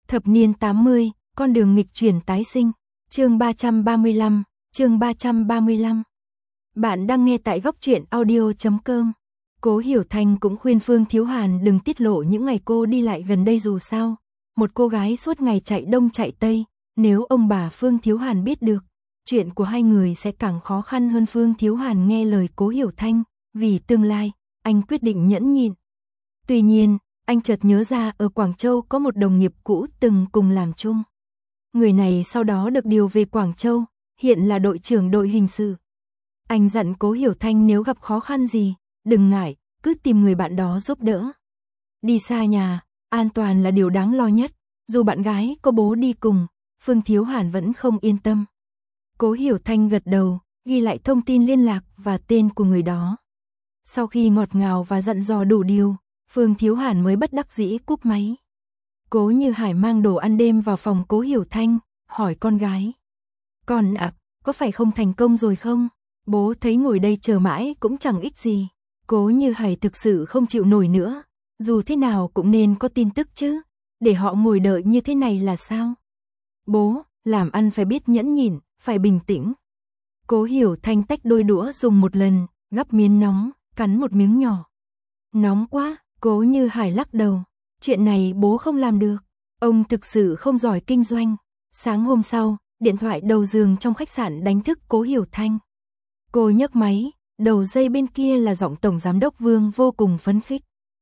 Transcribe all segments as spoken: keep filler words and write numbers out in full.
Thập niên tám mươi, con đường nghịch chuyển tái sinh. Chương ba trăm ba mươi lăm, chương ba trăm ba mươi lăm. Bạn đang nghe tại góc truyện audio chấm com. Cố Hiểu Thanh cũng khuyên Phương Thiếu Hàn đừng tiết lộ những ngày cô đi lại gần đây, dù sao một cô gái suốt ngày chạy đông chạy tây, nếu ông bà Phương Thiếu Hàn biết được, chuyện của hai người sẽ càng khó khăn hơn. Phương Thiếu Hàn nghe lời Cố Hiểu Thanh, vì tương lai, anh quyết định nhẫn nhịn. Tuy nhiên, anh chợt nhớ ra ở Quảng Châu có một đồng nghiệp cũ từng cùng làm chung. Người này sau đó được điều về Quảng Châu, hiện là đội trưởng đội hình sự. Anh dặn Cố Hiểu Thanh nếu gặp khó khăn gì, đừng ngại, cứ tìm người bạn đó giúp đỡ. Đi xa nhà, an toàn là điều đáng lo nhất, dù bạn gái có bố đi cùng, Phương Thiếu Hàn vẫn không yên tâm. Cố Hiểu Thanh gật đầu, ghi lại thông tin liên lạc và tên của người đó. Sau khi ngọt ngào và dặn dò đủ điều, Phương Thiếu Hàn mới bất đắc dĩ cúp máy. Cố Như Hải mang đồ ăn đêm vào phòng Cố Hiểu Thanh, hỏi con gái. Con ạ, à, có phải không thành công rồi không? Bố thấy ngồi đây chờ mãi cũng chẳng ích gì. Cố Như Hải thực sự không chịu nổi nữa, dù thế nào cũng nên có tin tức chứ, để họ ngồi đợi như thế này là sao? Bố, làm ăn phải biết nhẫn nhịn, phải bình tĩnh. Cố Hiểu Thanh tách đôi đũa dùng một lần, gắp miếng nóng, cắn một miếng nhỏ. Nóng quá, Cố Như Hải lắc đầu. Chuyện này bố không làm được. Ông thực sự không giỏi kinh doanh. Sáng hôm sau, điện thoại đầu giường trong khách sạn đánh thức Cố Hiểu Thanh. Cô nhấc máy, đầu dây bên kia là giọng Tổng Giám đốc Vương vô cùng phấn khích.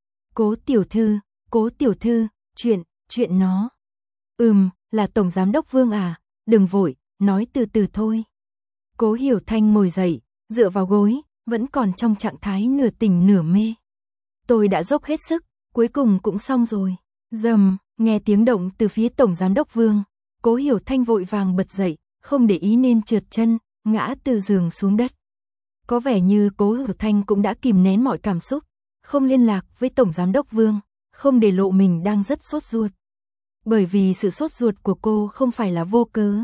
Cố tiểu thư, Cố tiểu thư, chuyện, chuyện nó. Ừm, là Tổng Giám đốc Vương à, đừng vội, nói từ từ thôi. Cố Hiểu Thanh ngồi dậy, dựa vào gối, vẫn còn trong trạng thái nửa tỉnh nửa mê. Tôi đã dốc hết sức, cuối cùng cũng xong rồi. Rầm, nghe tiếng động từ phía Tổng Giám đốc Vương, Cố Hiểu Thanh vội vàng bật dậy, không để ý nên trượt chân, ngã từ giường xuống đất. Có vẻ như Cố Hiểu Thanh cũng đã kìm nén mọi cảm xúc, không liên lạc với Tổng Giám đốc Vương, không để lộ mình đang rất sốt ruột. Bởi vì sự sốt ruột của cô không phải là vô cớ.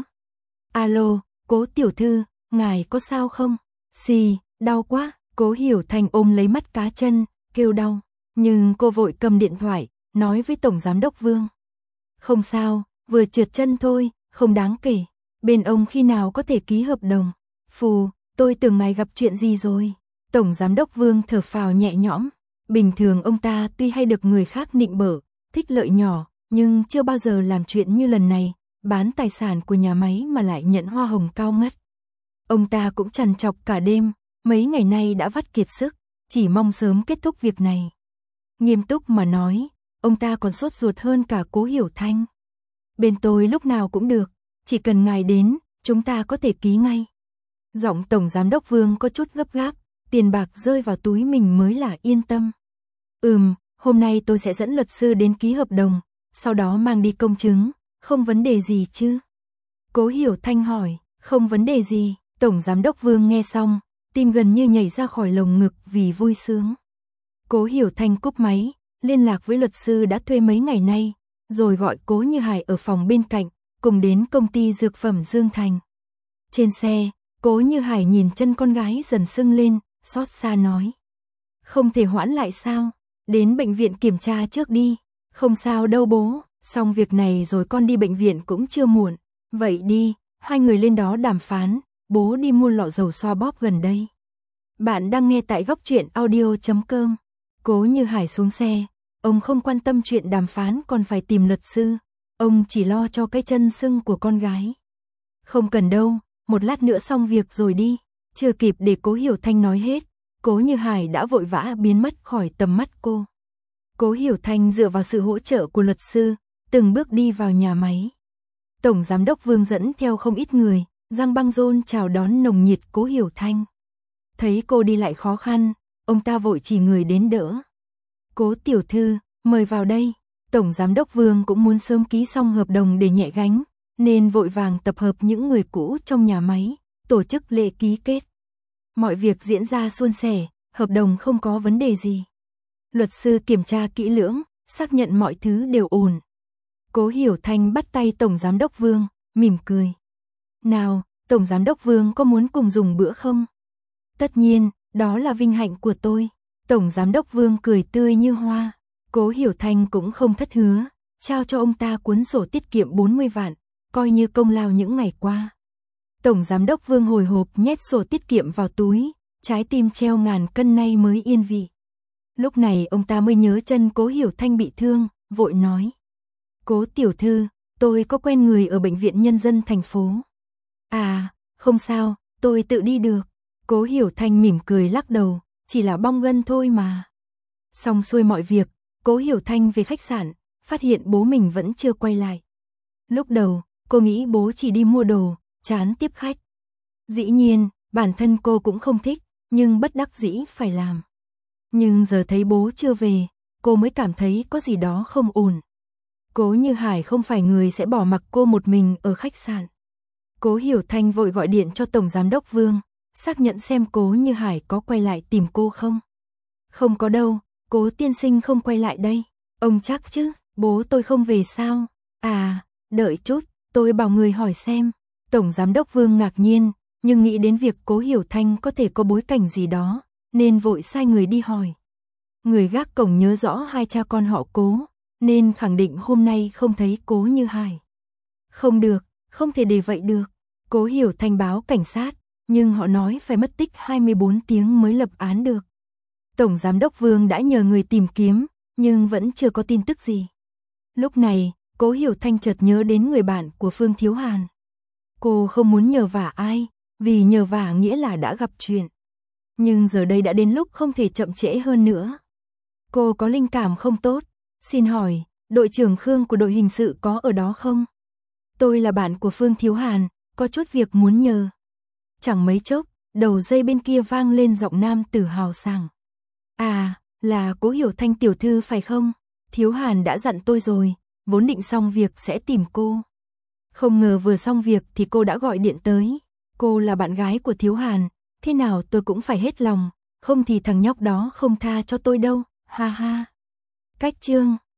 Alo, Cố tiểu thư, ngài có sao không? Xì, đau quá. Cố Hiểu Thanh ôm lấy mắt cá chân, kêu đau. Nhưng cô vội cầm điện thoại, nói với Tổng Giám đốc Vương. Không sao, vừa trượt chân thôi, không đáng kể. Bên ông khi nào có thể ký hợp đồng? Phù, tôi tưởng ngài gặp chuyện gì rồi? Tổng Giám đốc Vương thở phào nhẹ nhõm. Bình thường ông ta tuy hay được người khác nịnh bợ, thích lợi nhỏ, nhưng chưa bao giờ làm chuyện như lần này, bán tài sản của nhà máy mà lại nhận hoa hồng cao ngất. Ông ta cũng trằn trọc cả đêm, mấy ngày nay đã vắt kiệt sức, chỉ mong sớm kết thúc việc này. Nghiêm túc mà nói, ông ta còn sốt ruột hơn cả Cố Hiểu Thanh. Bên tôi lúc nào cũng được, chỉ cần ngài đến, chúng ta có thể ký ngay. Giọng Tổng Giám đốc Vương có chút gấp gáp, tiền bạc rơi vào túi mình mới là yên tâm. Ừm, hôm nay tôi sẽ dẫn luật sư đến ký hợp đồng, sau đó mang đi công chứng, không vấn đề gì chứ? Cố Hiểu Thanh hỏi, không vấn đề gì. Tổng Giám đốc Vương nghe xong, tim gần như nhảy ra khỏi lồng ngực vì vui sướng. Cố Hiểu Thanh cúp máy, liên lạc với luật sư đã thuê mấy ngày nay, rồi gọi Cố Như Hải ở phòng bên cạnh, cùng đến công ty dược phẩm Dương Thành. Trên xe, Cố Như Hải nhìn chân con gái dần sưng lên, xót xa nói. Không thể hoãn lại sao? Đến bệnh viện kiểm tra trước đi. Không sao đâu bố, xong việc này rồi con đi bệnh viện cũng chưa muộn. Vậy đi, hai người lên đó đàm phán, bố đi mua lọ dầu xoa bóp gần đây. Bạn đang nghe tại góc truyện audio chấm com. Cố Như Hải xuống xe, ông không quan tâm chuyện đàm phán còn phải tìm luật sư, ông chỉ lo cho cái chân sưng của con gái. Không cần đâu, một lát nữa xong việc rồi đi. Chưa kịp để Cố Hiểu Thanh nói hết, Cố Như Hải đã vội vã biến mất khỏi tầm mắt cô. Cố Hiểu Thanh dựa vào sự hỗ trợ của luật sư, từng bước đi vào nhà máy. Tổng Giám đốc Vương dẫn theo không ít người, Giang Băng Rôn chào đón nồng nhiệt Cố Hiểu Thanh. Thấy cô đi lại khó khăn, ông ta vội chỉ người đến đỡ. Cố tiểu thư, mời vào đây. Tổng Giám đốc Vương cũng muốn sớm ký xong hợp đồng để nhẹ gánh, nên vội vàng tập hợp những người cũ trong nhà máy, tổ chức lễ ký kết. Mọi việc diễn ra suôn sẻ, hợp đồng không có vấn đề gì. Luật sư kiểm tra kỹ lưỡng, xác nhận mọi thứ đều ổn. Cố Hiểu Thanh bắt tay Tổng Giám đốc Vương, mỉm cười. Nào, Tổng Giám đốc Vương có muốn cùng dùng bữa không? Tất nhiên, đó là vinh hạnh của tôi. Tổng Giám đốc Vương cười tươi như hoa. Cố Hiểu Thanh cũng không thất hứa. trao cho ông ta cuốn sổ tiết kiệm bốn mươi vạn, coi như công lao những ngày qua. Tổng giám đốc Vương hồi hộp nhét sổ tiết kiệm vào túi, trái tim treo ngàn cân nay mới yên vị. Lúc này ông ta mới nhớ chân Cố Hiểu Thanh bị thương, vội nói. Cố tiểu thư, tôi có quen người ở bệnh viện nhân dân thành phố. À, không sao, tôi tự đi được. Cố Hiểu Thanh mỉm cười lắc đầu, chỉ là bong gân thôi mà. Xong xuôi mọi việc, Cố Hiểu Thanh về khách sạn, phát hiện bố mình vẫn chưa quay lại. Lúc đầu, cô nghĩ bố chỉ đi mua đồ, chán tiếp khách. Dĩ nhiên, bản thân cô cũng không thích, nhưng bất đắc dĩ phải làm. Nhưng giờ thấy bố chưa về, cô mới cảm thấy có gì đó không ổn. Cố Như Hải không phải người sẽ bỏ mặc cô một mình ở khách sạn. Cố Hiểu Thanh vội gọi điện cho Tổng Giám đốc Vương, xác nhận xem Cố Như Hải có quay lại tìm cô không. Không có đâu, Cố tiên sinh không quay lại đây. Ông chắc chứ, bố tôi không về sao? À, đợi chút, tôi bảo người hỏi xem. Tổng Giám đốc Vương ngạc nhiên, nhưng nghĩ đến việc Cố Hiểu Thanh có thể có bối cảnh gì đó, nên vội sai người đi hỏi. Người gác cổng nhớ rõ hai cha con họ Cố, nên khẳng định hôm nay không thấy Cố Như Hải. Không được, không thể để vậy được. Cố Hiểu Thanh báo cảnh sát, nhưng họ nói phải mất tích hai mươi bốn tiếng mới lập án được. Tổng Giám đốc Vương đã nhờ người tìm kiếm, nhưng vẫn chưa có tin tức gì. Lúc này, Cố Hiểu Thanh chợt nhớ đến người bạn của Phương Thiếu Hàn. Cô không muốn nhờ vả ai, vì nhờ vả nghĩa là đã gặp chuyện. Nhưng giờ đây đã đến lúc không thể chậm trễ hơn nữa. Cô có linh cảm không tốt, xin hỏi, đội trưởng Khương của đội hình sự có ở đó không? Tôi là bạn của Phương Thiếu Hàn, có chút việc muốn nhờ. Chẳng mấy chốc, đầu dây bên kia vang lên giọng nam tử hào sảng. À, là Cố Hiểu Thanh tiểu thư phải không? Thiếu Hàn đã dặn tôi rồi, vốn định xong việc sẽ tìm cô. Không ngờ vừa xong việc thì cô đã gọi điện tới. Cô là bạn gái của Thiếu Hàn, thế nào tôi cũng phải hết lòng, không thì thằng nhóc đó không tha cho tôi đâu, ha ha. Cách chương